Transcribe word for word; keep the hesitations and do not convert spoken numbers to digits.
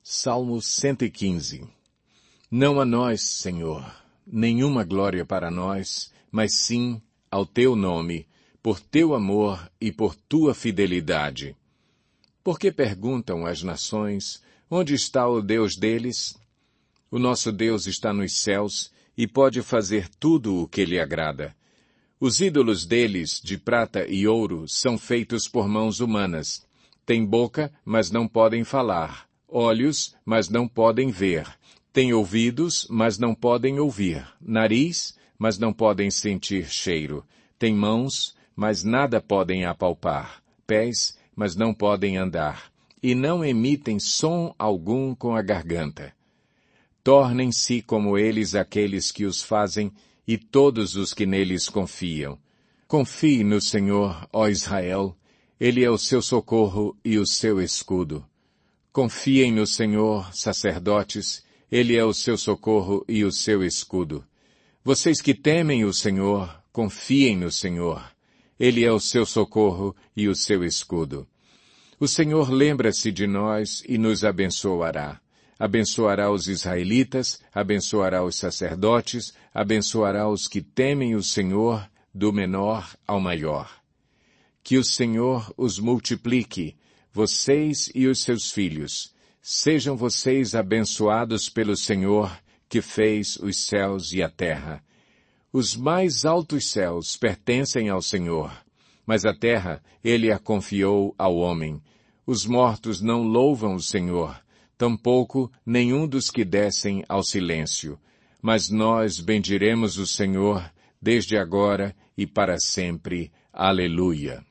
Salmo cento e quinze. Não a nós, Senhor, nenhuma glória para nós, mas sim ao teu nome, por teu amor e por tua fidelidade. Porque perguntam as nações, onde está o Deus deles? O nosso Deus está nos céus e pode fazer tudo o que lhe agrada. Os ídolos deles, de prata e ouro, são feitos por mãos humanas. Têm boca, mas não podem falar. Olhos, mas não podem ver. Têm ouvidos, mas não podem ouvir. Nariz, mas não podem sentir cheiro. Têm mãos, mas nada podem apalpar. Pés, mas não podem andar. E não emitem som algum com a garganta. Tornem-se como eles aqueles que os fazem e todos os que neles confiam. Confie no Senhor, ó Israel. Ele é o seu socorro e o seu escudo. Confiem no Senhor, sacerdotes, Ele é o seu socorro e o seu escudo. Vocês que temem o Senhor, confiem no Senhor. Ele é o seu socorro e o seu escudo. O Senhor lembra-se de nós e nos abençoará. Abençoará os israelitas, abençoará os sacerdotes, abençoará os que temem o Senhor, do menor ao maior. Que o Senhor os multiplique, vocês e os seus filhos. Sejam vocês abençoados pelo Senhor, que fez os céus e a terra. Os mais altos céus pertencem ao Senhor, mas a terra Ele a confiou ao homem. Os mortos não louvam o Senhor, tampouco nenhum dos que descem ao silêncio. Mas nós bendiremos o Senhor, desde agora e para sempre. Aleluia.